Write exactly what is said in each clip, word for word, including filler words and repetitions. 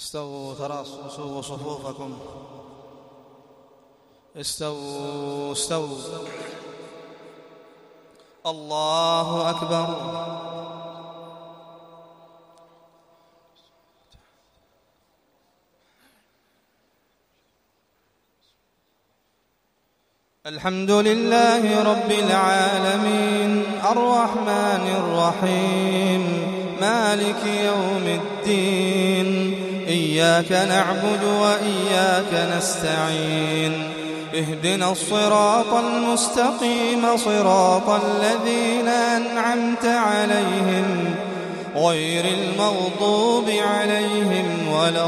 استووا تراصوا صفوفكم. استووا استووا. الله أكبر. الحمد لله رب العالمين الرحمن الرحيم مالك يوم الدين. إياك نعبد وإياك نستعين. اهدنا الصراط المستقيم صراط الذين أنعمت عليهم غير المغضوب عليهم ولا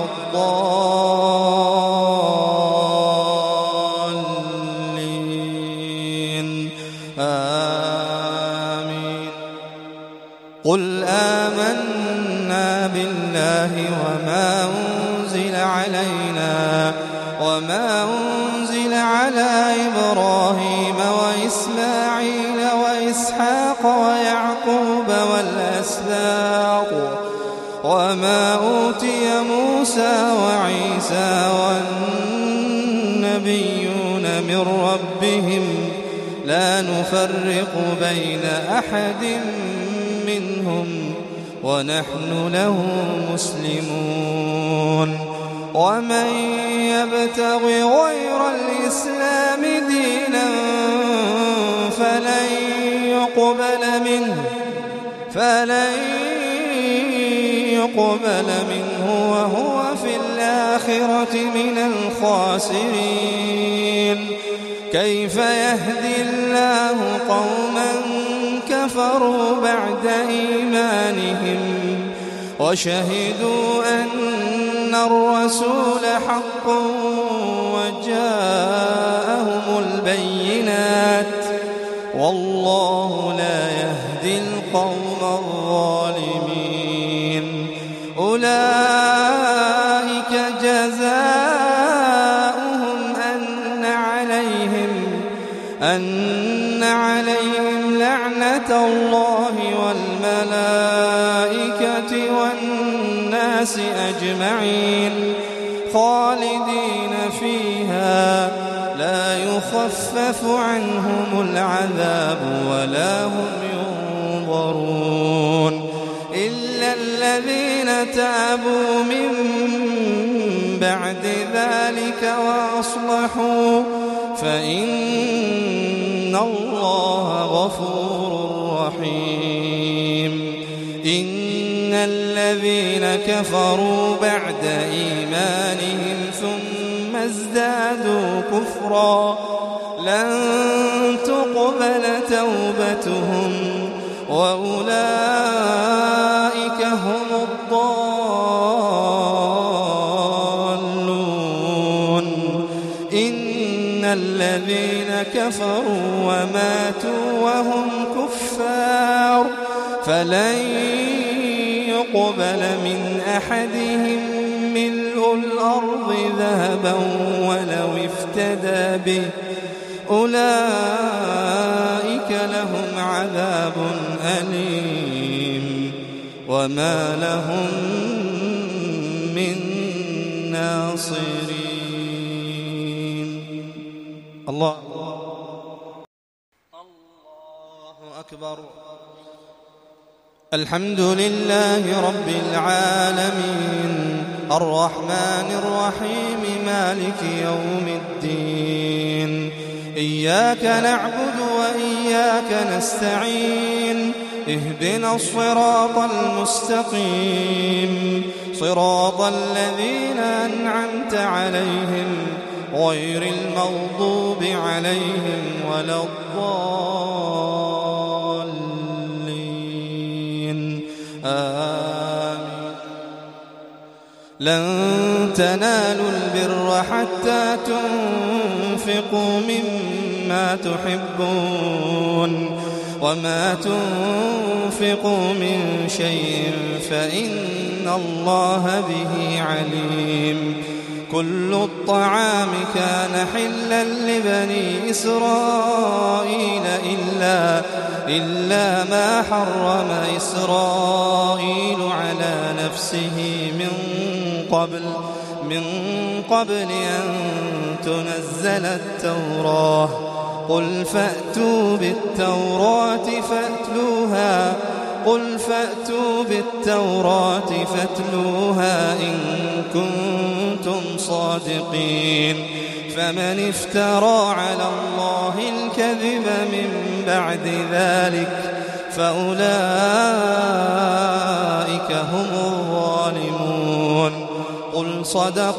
الضالين. آمين. قل آمنا بالله وما أنزل علينا وما أنزل على إبراهيم وإسماعيل وإسحاق ويعقوب والأسباط وما أوتي موسى وعيسى والنبيون من ربهم لا نفرق بين أحد منهم ونحن له مسلمون. ومن يبتغ غير الإسلام دينا فلن يقبل منه فلن يقبل منه وهو في الآخرة من الخاسرين. كيف يهدي الله قوما كفروا بعد إيمانهم وشهدوا أن الرسول حق وجاءهم البينات والله لا يهدي القوم الظالمين. أولئك جزاؤهم أن عليهم أن عليهم لعنة الله والملائكة والناس أجمعين خالدين فيها لا يخفف عنهم العذاب ولا هم ينظرون إلا الذين تابوا من بعد ذلك وأصلحوا فإن الله غفور رحيم. إن الذين كفروا بعد إيمانهم ثم ازدادوا كفرا لن تقبل توبتهم وأولئك هم الضالون. إن الذين كفروا وماتوا وهم كفار فلن يقبل من أحدهم ملء الأرض ذهبا ولو افتدى به أولئك لهم عذاب أليم وما لهم من ناصرين. الله الله أكبر. الحمد لله رب العالمين الرحمن الرحيم مالك يوم الدين. إياك نعبد وإياك نستعين. اهدنا الصراط المستقيم صراط الذين أنعمت عليهم غير المغضوب عليهم ولا الضالين. آمين. لن تنالوا البر حتى تنفقوا مما تحبون وما تنفقوا من شيء فإن الله به عليم. كل الطعام كان حلا لبني إسرائيل إلا, إلا ما حرم إسرائيل على نفسه من قبل من قبل أن تنزل التوراة قل فأتوا بالتوراة فأتلوها قل فأتوا بالتوراة فاتلوها إن كنتم صادقين فمن افترى على الله الكذب من بعد ذلك فأولئك هم الظالمون قل صدق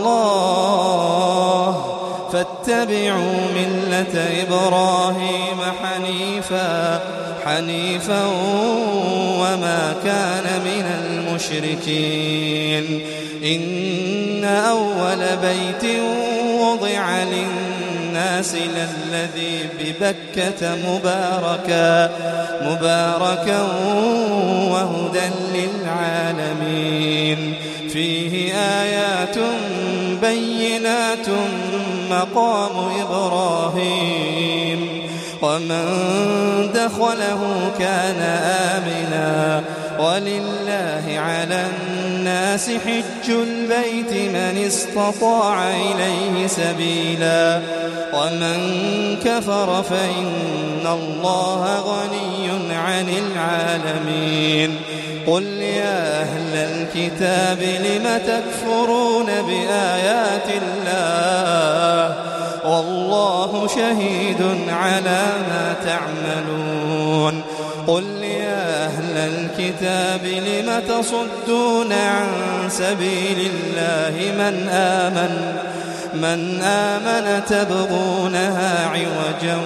الله فاتبعوا ملة إبراهيم حنيفا حنيفا وما كان من المشركين إن أول بيت وضع للناس للذي ببكة مباركا مباركا وهدى للعالمين فيه آيات بينات مقام إبراهيم ومن دخله كان آمنا ولله على الناس حج البيت من استطاع إليه سبيلا ومن كفر فإن الله غني عن العالمين قل يا أهل الكتاب لم تكفرون بآيات الله والله شهيد على ما تعملون قل يا أهل الكتاب لم تصدون عن سبيل الله من آمن من آمن تبغونها عوجا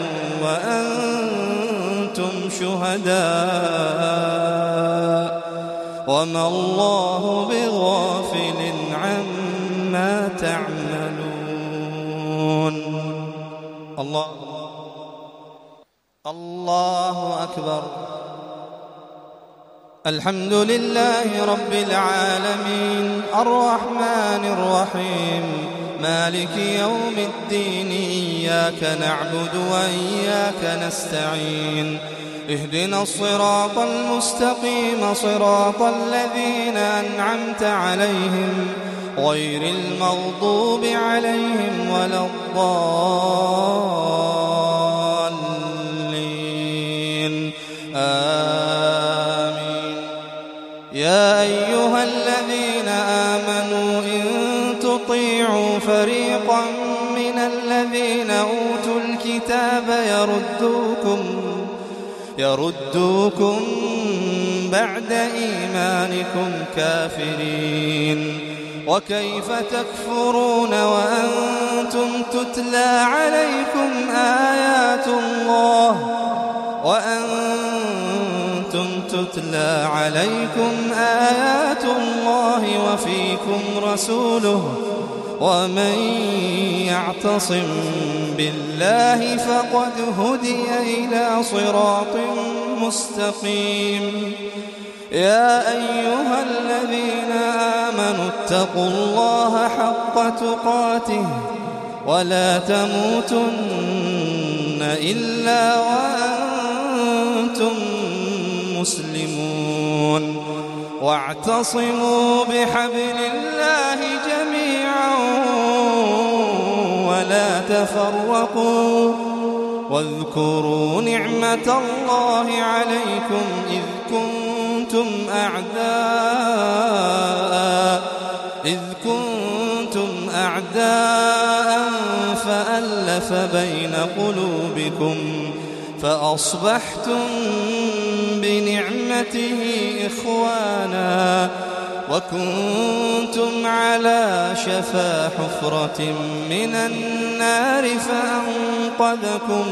وأنتم شهداء وما الله بغافل عما تعملون الله الله أكبر الحمد لله رب العالمين الرحمن الرحيم مالك يوم الدين إياك نعبد وإياك نستعين اهدنا الصراط المستقيم صراط الذين أنعمت عليهم غير المغضوب عليهم ولا الضالين آمين يا أيها الذين آمنوا إن تطيعوا فريقا من الذين أوتوا الكتاب يردوكم يردوكم بعد إيمانكم كافرين وكيف تكفرون وأنتم تتلى عليكم آيات الله وأنتم تتلى عليكم آيات الله وفيكم رسوله ومن يعتصم بالله فقد هدي إلى صراط مستقيم يا أيها الذين آمنوا اتقوا الله حق تقاته ولا تموتن إلا وأنتم مسلمون واعتصموا بحبل الله جميعا ولا تفرقوا واذكروا نعمة الله عليكم إذ كنتم أعداء إذ كنتم أعداء فألف بين قلوبكم فأصبحتم بنعمته إخوانا وكنتم على شفا حفرة من النار فأنقذكم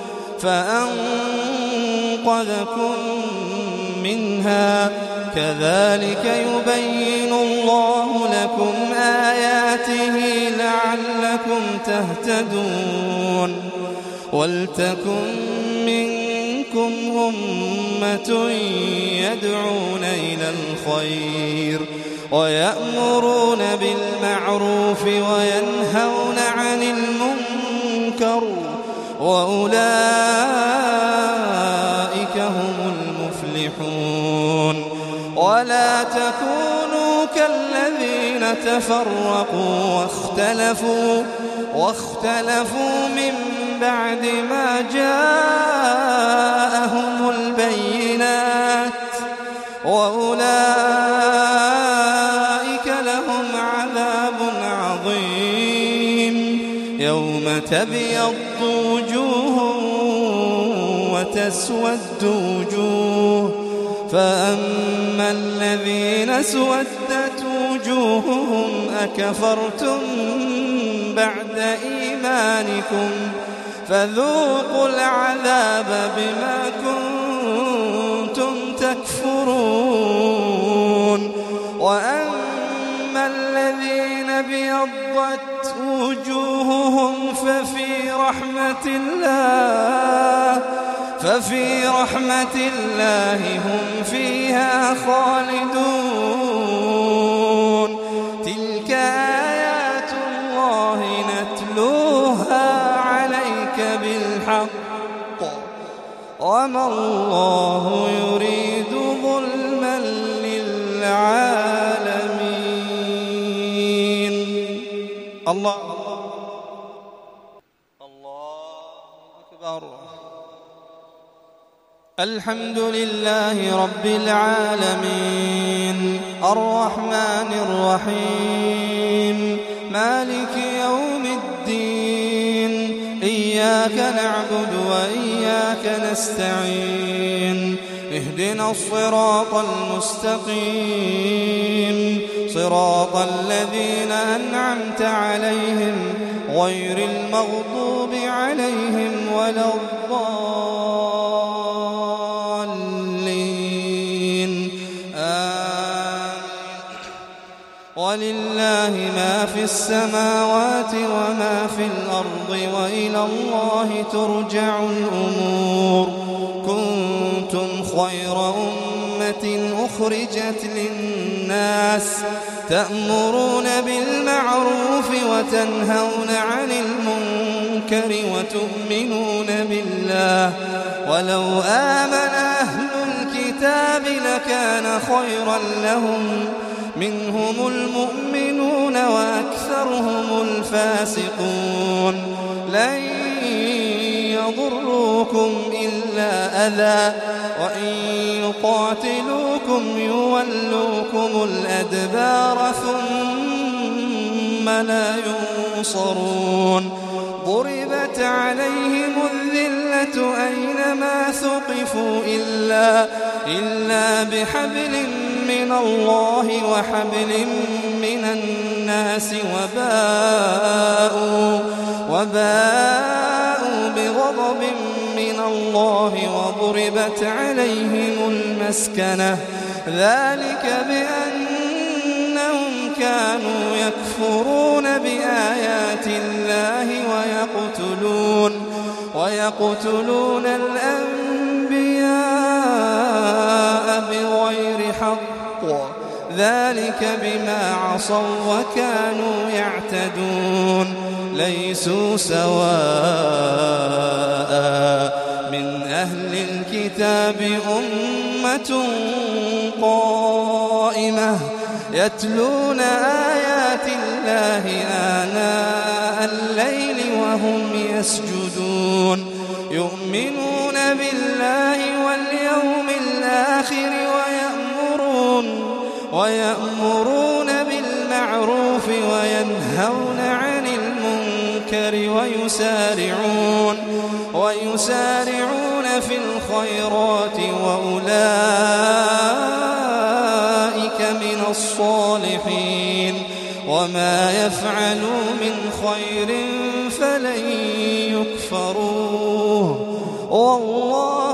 فأنقذكم منها كذلك يبين الله لكم آياته لعلكم تهتدون ولتكن منكم أمة يدعون إلى الخير ويأمرون بالمعروف وينهون عن المنكر وأولئك هم المفلحون ولا تكونوا كالذين تفرقوا واختلفوا واختلفوا من بعد ما جاءهم البينات وأولئك لهم عذاب عظيم يوم تبيض وجوه وتسود وجوه فأما الذين اسودت وجوههم أكفرتم بعد إيمانكم فذوقوا العذاب بما كنتم تكفرون وأما الذين ابيضت وجوههم ففي رحمة الله ففي رحمة الله هم فيها خالدون تلك آيات الله نتلوها عليك بالحق وما الله يريد ظلما للعالمين. الله الله أكبر. الحمد لله رب العالمين الرحمن الرحيم مالك يوم الدين إياك نعبد وإياك نستعين اهدنا الصراط المستقيم صراط الذين أنعمت عليهم غير المغضوب عليهم ولا الضالين آمين. ولله ما في السماوات وما في الأرض وإلى الله ترجع الأمور كنتم خير أمة أخرجت للناس تأمرون بالمعروف وتنهون عن المنكر وتؤمنون بالله ولو آمن أهل الكتاب لكان خيرا لهم منهم المؤمنون وأكثرهم الفاسقون لن يضروكم إلا أذى وإن يقاتلوكم يولوكم الأدبار ثم لا ينصرون ضربت عليهم الذلة أينما ثقفوا إلا, إلا بحبل من الله وحبل من الناس وباءوا, وباءوا بغضب من الله وضربت عليهم المسكنة ذلك بأنهم كانوا يكفرون بآيات الله ويقتلون, ويقتلون الأنبياء بغير حق ذلك بما عصوا وكانوا يعتدون ليسوا سواء من أهل الكتاب أمة قائمة يتلون آيات الله آناء الليل وهم يسجدون يؤمنون بالله واليوم الآخر ويأمرون, ويأمرون بالمعروف وينهون عن المنكر ويسارعون, ويسارعون في الخيرات وأولئك من الصالحين وما يفعلوا من خير فلن يكفروه والله